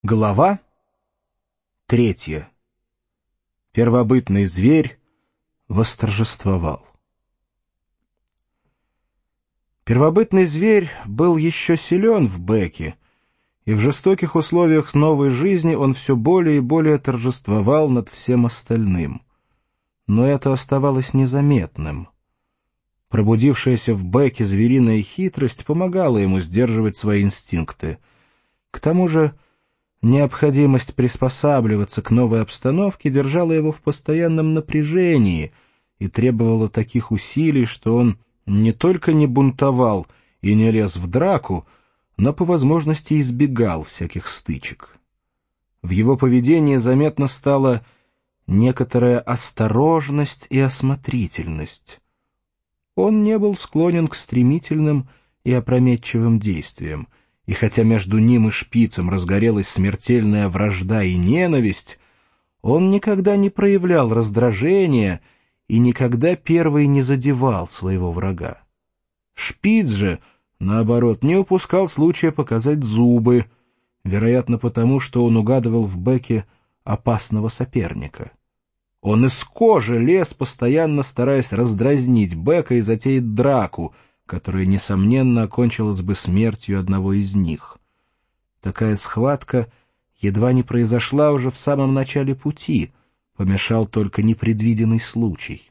Глава 3. Первобытный зверь восторжествовал. Первобытный зверь был еще силен в Беке, и в жестоких условиях новой жизни он все более и более торжествовал над всем остальным. Но это оставалось незаметным. Пробудившаяся в Беке звериная хитрость помогала ему сдерживать свои инстинкты. К тому же необходимость приспосабливаться к новой обстановке держала его в постоянном напряжении и требовала таких усилий, что он не только не бунтовал и не лез в драку, но по возможности избегал всяких стычек. В его поведении заметно стала некоторая осторожность и осмотрительность. Он не был склонен к стремительным и опрометчивым действиям, и хотя между ним и Шпицем разгорелась смертельная вражда и ненависть, он никогда не проявлял раздражения и никогда первый не задевал своего врага. Шпиц же, наоборот, не упускал случая показать зубы, вероятно потому, что он угадывал в Беке опасного соперника. Он из кожи лез, постоянно стараясь раздразнить Бека и затеять драку, которая, несомненно, окончилась бы смертью одного из них. Такая схватка едва не произошла уже в самом начале пути, помешал только непредвиденный случай.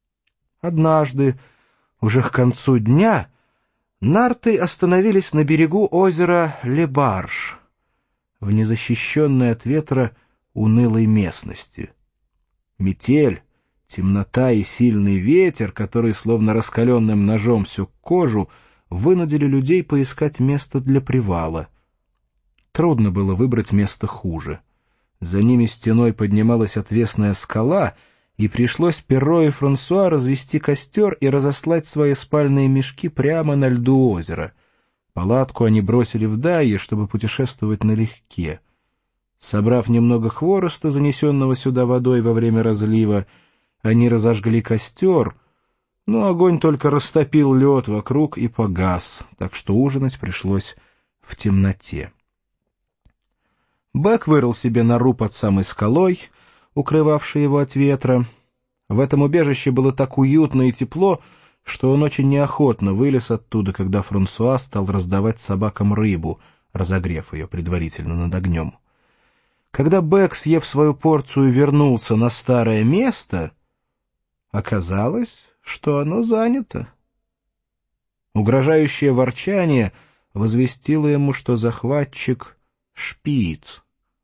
Однажды, уже к концу дня, нарты остановились на берегу озера Лебарж, в незащищенной от ветра унылой местности. Метель, темнота и сильный ветер, который словно раскаленным ножом сёк кожу, вынудили людей поискать место для привала. Трудно было выбрать место хуже. За ними стеной поднималась отвесная скала, и пришлось Перро и Франсуа развести костер и разослать свои спальные мешки прямо на льду озера. Палатку они бросили в дайе, чтобы путешествовать налегке. Собрав немного хвороста, занесенного сюда водой во время разлива, они разожгли костер, но огонь только растопил лед вокруг и погас, так что ужинать пришлось в темноте. Бек вырыл себе нору под самой скалой, укрывавшей его от ветра. В этом убежище было так уютно и тепло, что он очень неохотно вылез оттуда, когда Франсуа стал раздавать собакам рыбу, разогрев ее предварительно над огнем. Когда Бек, съев свою порцию, вернулся на старое место, оказалось, что оно занято. Угрожающее ворчание возвестило ему, что захватчик — Шпиц.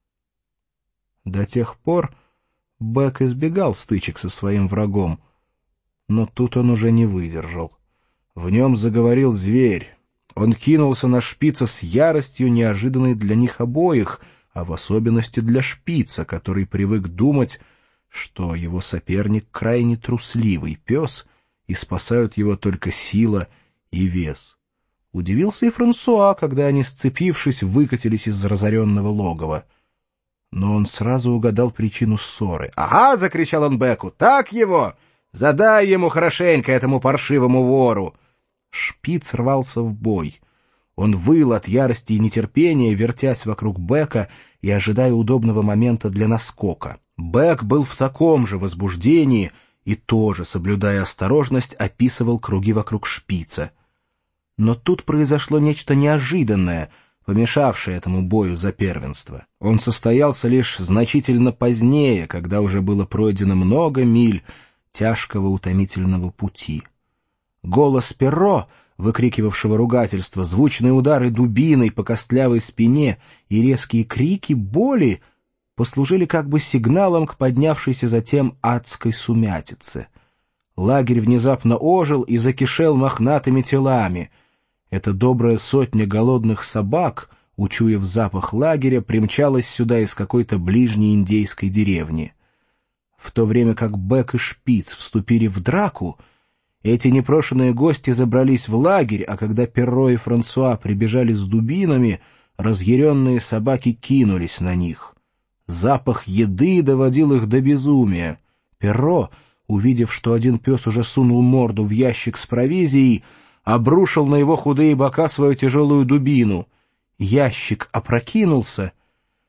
До тех пор Бек избегал стычек со своим врагом, но тут он уже не выдержал. В нем заговорил зверь. Он кинулся на Шпица с яростью, неожиданной для них обоих, а в особенности для Шпица, который привык думать, что его соперник крайне трусливый пес, и спасают его только сила и вес. Удивился и Франсуа, когда они, сцепившись, выкатились из разоренного логова. Но он сразу угадал причину ссоры. «Ага!» — закричал он Беку. «Так его! Задай ему хорошенько, этому паршивому вору!» Шпиц рвался в бой. Он выл от ярости и нетерпения, вертясь вокруг Бека и ожидая удобного момента для наскока. Бек был в таком же возбуждении и тоже, соблюдая осторожность, описывал круги вокруг Шпица. Но тут произошло нечто неожиданное, помешавшее этому бою за первенство. Он состоялся лишь значительно позднее, когда уже было пройдено много миль тяжкого утомительного пути. Голос Перро, выкрикивавшего ругательство, звучные удары дубиной по костлявой спине и резкие крики боли послужили как бы сигналом к поднявшейся затем адской сумятице. Лагерь внезапно ожил и закишел мохнатыми телами. Эта добрая сотня голодных собак, учуяв запах лагеря, примчалась сюда из какой-то ближней индейской деревни. В то время как Бек и Шпиц вступили в драку, эти непрошенные гости забрались в лагерь, а когда Перро и Франсуа прибежали с дубинами, разъяренные собаки кинулись на них. Запах еды доводил их до безумия. Перро, увидев, что один пес уже сунул морду в ящик с провизией, обрушил на его худые бока свою тяжелую дубину. Ящик опрокинулся,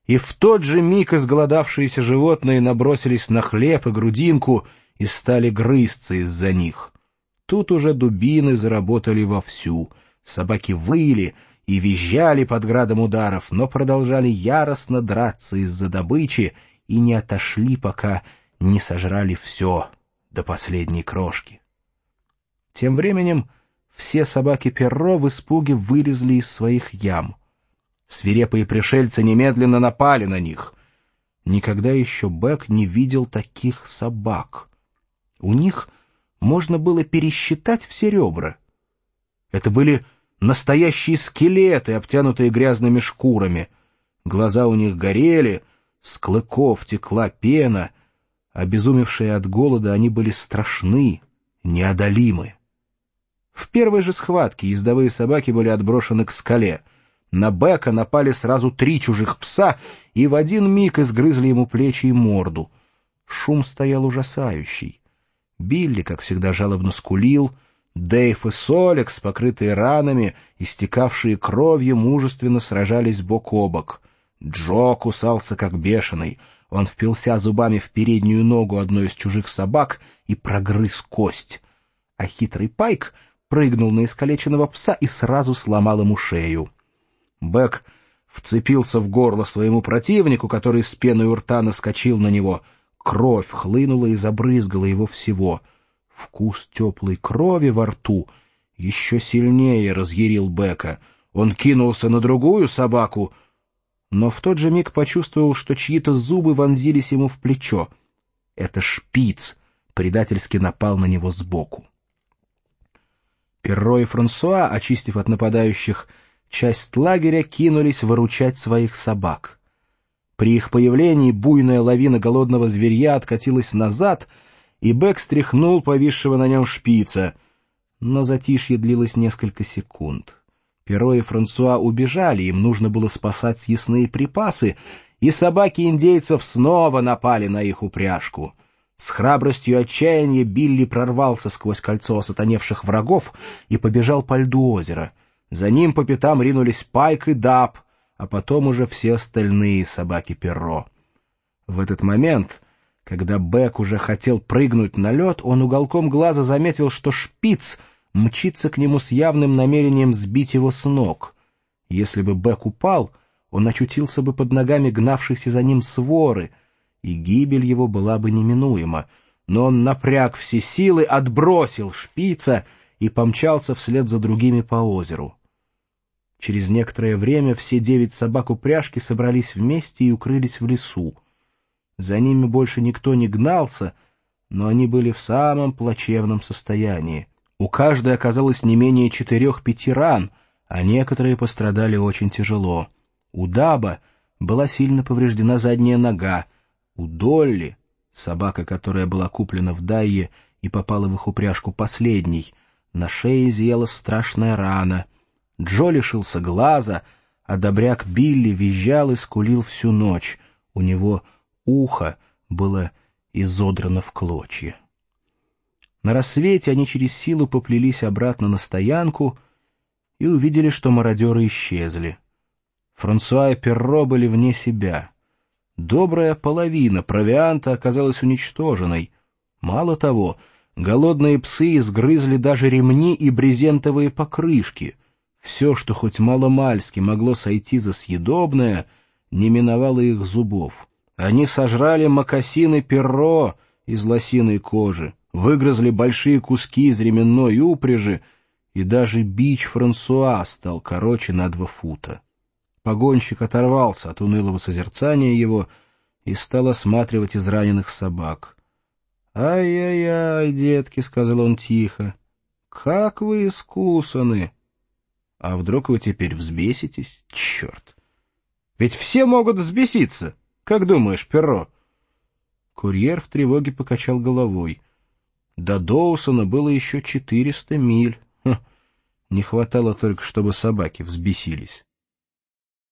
и в тот же миг изголодавшиеся животные набросились на хлеб и грудинку и стали грызться из-за них. Тут уже дубины заработали вовсю, собаки выли и визжали под градом ударов, но продолжали яростно драться из-за добычи и не отошли, пока не сожрали все до последней крошки. Тем временем все собаки Перро в испуге вылезли из своих ям. Свирепые пришельцы немедленно напали на них. Никогда еще Бэк не видел таких собак. У них можно было пересчитать все ребра. Это были настоящие скелеты, обтянутые грязными шкурами. Глаза у них горели, с клыков текла пена. Обезумевшие от голода, они были страшны, неодолимы. В первой же схватке ездовые собаки были отброшены к скале. На Бэка напали сразу 3 чужих пса и в один миг изгрызли ему плечи и морду. Шум стоял ужасающий. Билли, как всегда, жалобно скулил. Дэйв и Солекс, покрытые ранами, истекавшие кровью, мужественно сражались бок о бок. Джо кусался как бешеный. Он впился зубами в переднюю ногу одной из чужих собак и прогрыз кость. А хитрый Пайк прыгнул на искалеченного пса и сразу сломал ему шею. Бэк вцепился в горло своему противнику, который с пеной у рта наскочил на него. Кровь хлынула и забрызгала его всего. Вкус теплой крови во рту еще сильнее разъярил Бэка. Он кинулся на другую собаку, но в тот же миг почувствовал, что чьи-то зубы вонзились ему в плечо. Это Шпиц предательски напал на него сбоку. Перро и Франсуа, очистив от нападающих часть лагеря, кинулись выручать своих собак. При их появлении буйная лавина голодного зверья откатилась назад, и Бэк стряхнул повисшего на нем Шпица. Но затишье длилось несколько секунд. Перро и Франсуа убежали, им нужно было спасать съестные припасы, и собаки индейцев снова напали на их упряжку. С храбростью отчаяния Билли прорвался сквозь кольцо осатаневших врагов и побежал по льду озера. За ним по пятам ринулись Пайк и Даб, а потом уже все остальные собаки Перро. В этот момент, когда Бэк уже хотел прыгнуть на лед, он уголком глаза заметил, что Шпиц мчится к нему с явным намерением сбить его с ног. Если бы Бэк упал, он очутился бы под ногами гнавшихся за ним своры, и гибель его была бы неминуема. Но он напряг все силы, отбросил Шпица и помчался вслед за другими по озеру. Через некоторое время все 9 собак упряжки собрались вместе и укрылись в лесу. За ними больше никто не гнался, но они были в самом плачевном состоянии. У каждой оказалось не менее 4-5 ран, а некоторые пострадали очень тяжело. У Даба была сильно повреждена задняя нога. У Долли, собака, которая была куплена в Дайе и попала в их упряжку последней, на шее зияла страшная рана. Джо лишился глаза, а добряк Билли визжал и скулил всю ночь. У него ухо было изодрано в клочья. На рассвете они через силу поплелись обратно на стоянку и увидели, что мародеры исчезли. Франсуа и Перро были вне себя. Добрая половина провианта оказалась уничтоженной. Мало того, голодные псы изгрызли даже ремни и брезентовые покрышки. Все, что хоть маломальски могло сойти за съедобное, не миновало их зубов. Они сожрали мокасины Перро из лосиной кожи, выгрызли большие куски из ременной упряжи, и даже бич Франсуа стал короче на 2 фута. Погонщик оторвался от унылого созерцания его и стал осматривать израненных собак. «Ай-яй-яй, детки», — сказал он тихо, — «как вы искусаны! А вдруг вы теперь взбеситесь? Черт! Ведь все могут взбеситься! Как думаешь, Перро?» Курьер в тревоге покачал головой. До Доусона было еще 400 миль. Не хватало только, чтобы собаки взбесились.